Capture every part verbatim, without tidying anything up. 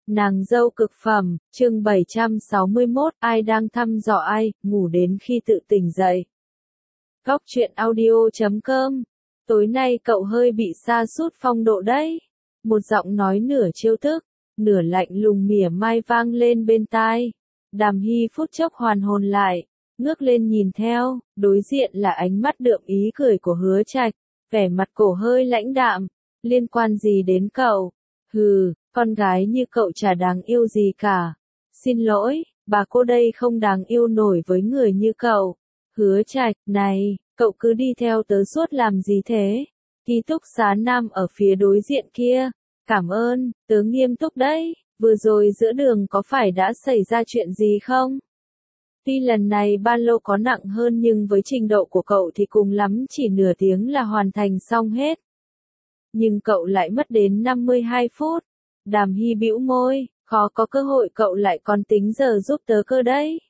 Nàng dâu cực phẩm, chương bảy trăm sáu mươi mốt, ai đang thăm dò ai, ngủ đến khi tự tỉnh dậy. Góc truyện audio chấm com. Tối nay cậu hơi bị sa sút phong độ đấy. Một giọng nói nửa trêu tức, nửa lạnh lùng mỉa mai vang lên bên tai. Đàm Hy phút chốc hoàn hồn lại, ngước lên nhìn theo, đối diện là ánh mắt đượm ý cười của Hứa Trạch, vẻ mặt cổ hơi lãnh đạm. Liên quan gì đến cậu? Hừ, con gái như cậu chả đáng yêu gì cả. Xin lỗi, bà cô đây không đáng yêu nổi với người như cậu. Hứa Trạch, này, cậu cứ đi theo tớ suốt làm gì thế? Ký túc xá nam ở phía đối diện kia. Cảm ơn, tớ nghiêm túc đấy. Vừa rồi giữa đường có phải đã xảy ra chuyện gì không? Tuy lần này ba lô có nặng hơn nhưng với trình độ của cậu thì cùng lắm chỉ nửa tiếng là hoàn thành xong hết. Nhưng cậu lại mất đến năm mươi hai phút. Đàm Hy bĩu môi, khó có cơ hội cậu lại còn tính giờ giúp tớ cơ đấy.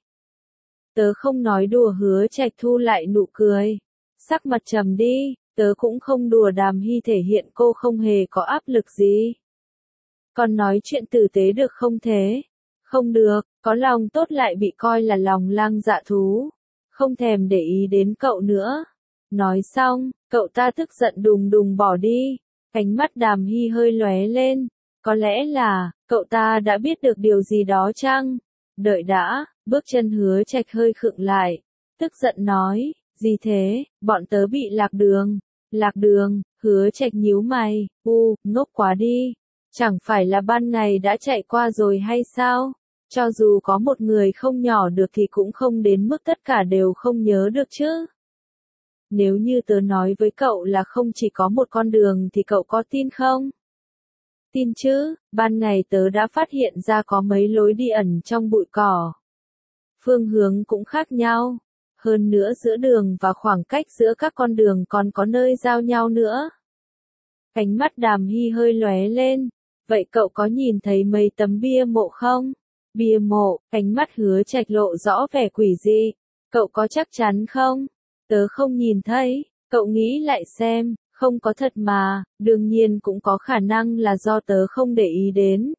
Tớ không nói đùa. Hứa Trạch thu lại nụ cười. Sắc mặt trầm đi, tớ cũng không đùa. Đàm Hy thể hiện cô không hề có áp lực gì. Còn nói chuyện tử tế được không thế? Không được, có lòng tốt lại bị coi là lòng lang dạ thú. Không thèm để ý đến cậu nữa. Nói xong, cậu ta tức giận đùng đùng bỏ đi. Ánh mắt Đàm Hy hơi lóe lên. Có lẽ là, cậu ta đã biết được điều gì đó chăng? Đợi đã, bước chân Hứa Trạch hơi khựng lại. Tức giận nói, gì thế, bọn tớ bị lạc đường. Lạc đường, Hứa Trạch nhíu mày, u, ngốc quá đi. Chẳng phải là ban ngày đã chạy qua rồi hay sao? Cho dù có một người không nhỏ được thì cũng không đến mức tất cả đều không nhớ được chứ. Nếu như tớ nói với cậu là không chỉ có một con đường thì cậu có tin không? Tin chứ, ban ngày tớ đã phát hiện ra có mấy lối đi ẩn trong bụi cỏ. Phương hướng cũng khác nhau. Hơn nữa giữa đường và khoảng cách giữa các con đường còn có nơi giao nhau nữa. Ánh mắt Đàm Hy hơi lóe lên. Vậy cậu có nhìn thấy mấy tấm bia mộ không? Bia mộ, ánh mắt Hứa Trạch lộ rõ vẻ quỷ dị. Cậu có chắc chắn không? Tớ không nhìn thấy, cậu nghĩ lại xem, không có thật mà, đương nhiên cũng có khả năng là do tớ không để ý đến.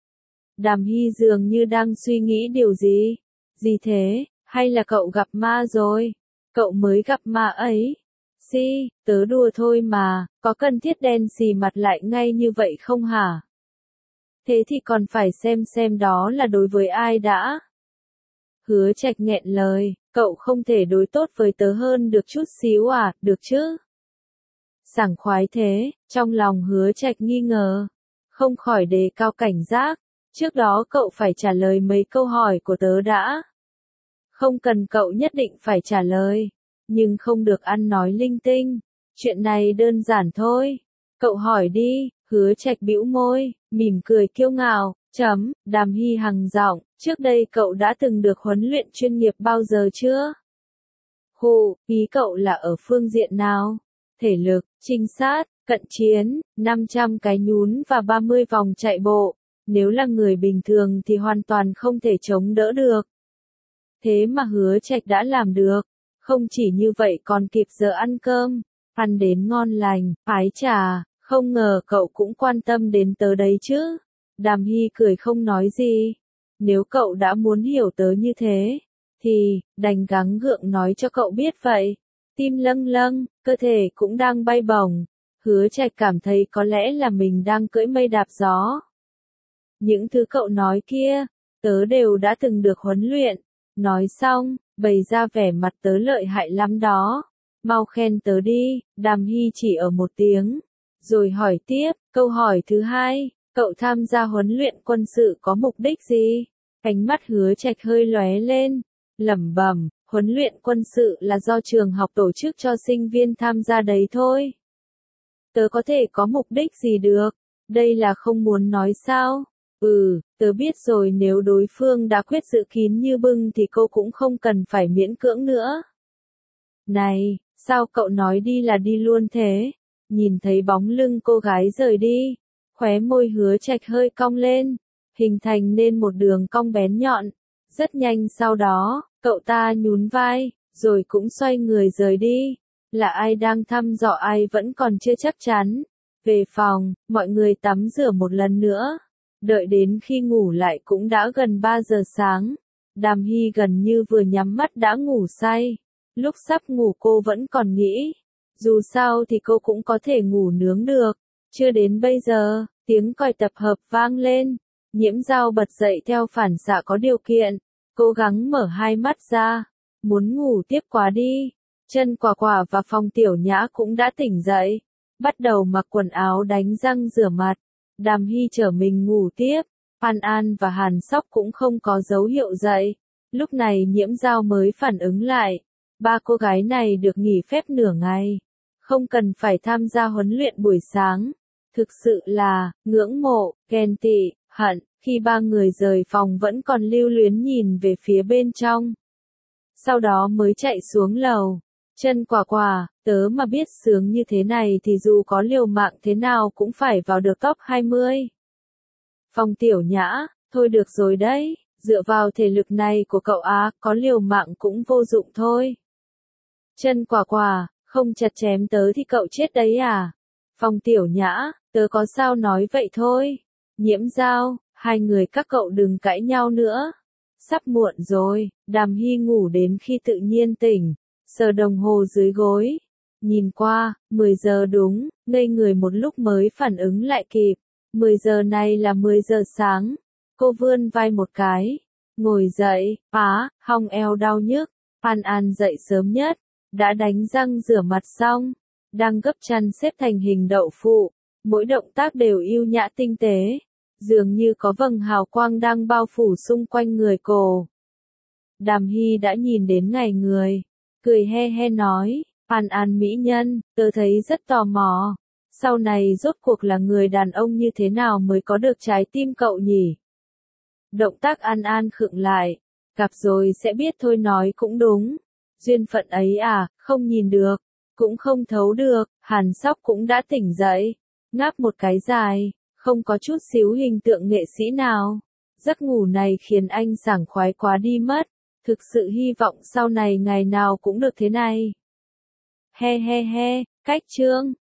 Đàm Hy dường như đang suy nghĩ điều gì. Gì thế, hay là cậu gặp ma rồi? Cậu mới gặp ma ấy. Si, tớ đùa thôi mà, có cần thiết đen xì mặt lại ngay như vậy không hả? Thế thì còn phải xem xem đó là đối với ai đã. Hứa Trạch nghẹn lời, cậu không thể đối tốt với tớ hơn được chút xíu à, được chứ? Sảng khoái thế, trong lòng Hứa Trạch nghi ngờ, không khỏi đề cao cảnh giác. Trước đó cậu phải trả lời mấy câu hỏi của tớ đã. Không cần cậu nhất định phải trả lời, nhưng không được ăn nói linh tinh. Chuyện này đơn giản thôi. Cậu hỏi đi. Hứa Trạch bĩu môi, mỉm cười kiêu ngạo. Chấm, Đàm Hy hằng giọng, trước đây cậu đã từng được huấn luyện chuyên nghiệp bao giờ chưa? Hù, ý cậu là ở phương diện nào? Thể lực, trinh sát, cận chiến, năm trăm cái nhún và ba mươi vòng chạy bộ. Nếu là người bình thường thì hoàn toàn không thể chống đỡ được. Thế mà Hứa Trạch đã làm được. Không chỉ như vậy còn kịp giờ ăn cơm, ăn đến ngon lành, ái chà, không ngờ cậu cũng quan tâm đến tớ đấy chứ. Đàm Hy cười không nói gì. Nếu cậu đã muốn hiểu tớ như thế, thì, đành gắng gượng nói cho cậu biết vậy. Tim lâng lâng, cơ thể cũng đang bay bổng. Hứa Trạch cảm thấy có lẽ là mình đang cưỡi mây đạp gió. Những thứ cậu nói kia, tớ đều đã từng được huấn luyện. Nói xong, bày ra vẻ mặt tớ lợi hại lắm đó. Mau khen tớ đi. Đàm Hy chỉ ở một tiếng. Rồi hỏi tiếp, câu hỏi thứ hai, cậu tham gia huấn luyện quân sự có mục đích gì? Ánh mắt Hứa Trạch hơi lóe lên, lẩm bẩm, huấn luyện quân sự là do trường học tổ chức cho sinh viên tham gia đấy thôi. Tớ có thể có mục đích gì được? Đây là không muốn nói sao? Ừ, tớ biết rồi, nếu đối phương đã quyết giữ kín như bưng thì cô cũng không cần phải miễn cưỡng nữa. Này, sao cậu nói đi là đi luôn thế? Nhìn thấy bóng lưng cô gái rời đi, khóe môi Hứa Trạch hơi cong lên, hình thành nên một đường cong bén nhọn. Rất nhanh sau đó, cậu ta nhún vai, rồi cũng xoay người rời đi. Là ai đang thăm dò ai vẫn còn chưa chắc chắn. Về phòng, mọi người tắm rửa một lần nữa. Đợi đến khi ngủ lại cũng đã gần ba giờ sáng. Đàm Hy gần như vừa nhắm mắt đã ngủ say. Lúc sắp ngủ cô vẫn còn nghĩ. Dù sao thì cô cũng có thể ngủ nướng được. Chưa đến bây giờ, tiếng còi tập hợp vang lên. Nhiễm Dao bật dậy theo phản xạ có điều kiện. Cố gắng mở hai mắt ra. Muốn ngủ tiếp quá đi. Chân Quả Quả và Phong Tiểu Nhã cũng đã tỉnh dậy. Bắt đầu mặc quần áo đánh răng rửa mặt. Đàm Hy chở mình ngủ tiếp. An An và Hàn Sóc cũng không có dấu hiệu dậy. Lúc này Nhiễm Dao mới phản ứng lại. Ba cô gái này được nghỉ phép nửa ngày. Không cần phải tham gia huấn luyện buổi sáng. Thực sự là, ngưỡng mộ, ghen tị, hận, khi ba người rời phòng vẫn còn lưu luyến nhìn về phía bên trong. Sau đó mới chạy xuống lầu. Chân Quả Quả, tớ mà biết sướng như thế này thì dù có liều mạng thế nào cũng phải vào được top hai mươi. Phong Tiểu Nhã, thôi được rồi đấy, dựa vào thể lực này của cậu á, có liều mạng cũng vô dụng thôi. Chân Quả Quả, không chặt chém tớ thì cậu chết đấy à? Phong Tiểu Nhã, tớ có sao nói vậy thôi. Nhiễm Dao, hai người các cậu đừng cãi nhau nữa. Sắp muộn rồi, Đàm Hy ngủ đến khi tự nhiên tỉnh, sờ đồng hồ dưới gối. Nhìn qua, mười giờ đúng, ngây người một lúc mới phản ứng lại kịp. mười giờ này là mười giờ sáng. Cô vươn vai một cái. Ngồi dậy, á, hông eo đau nhức. An An dậy sớm nhất, đã đánh răng rửa mặt xong. Đang gấp chăn xếp thành hình đậu phụ. Mỗi động tác đều yêu nhã tinh tế. Dường như có vầng hào quang đang bao phủ xung quanh người cô. Đàm Hy đã nhìn đến ngày người. Cười he he nói, An An mỹ nhân, tớ thấy rất tò mò. Sau này rốt cuộc là người đàn ông như thế nào mới có được trái tim cậu nhỉ? Động tác An An khựng lại. Gặp rồi sẽ biết thôi, nói cũng đúng. Duyên phận ấy à, không nhìn được, cũng không thấu được. Hàn Sóc cũng đã tỉnh dậy. Ngáp một cái dài, không có chút xíu hình tượng nghệ sĩ nào. Giấc ngủ này khiến anh sảng khoái quá đi mất. Thực sự hy vọng sau này ngày nào cũng được thế này. He he he, cách chương.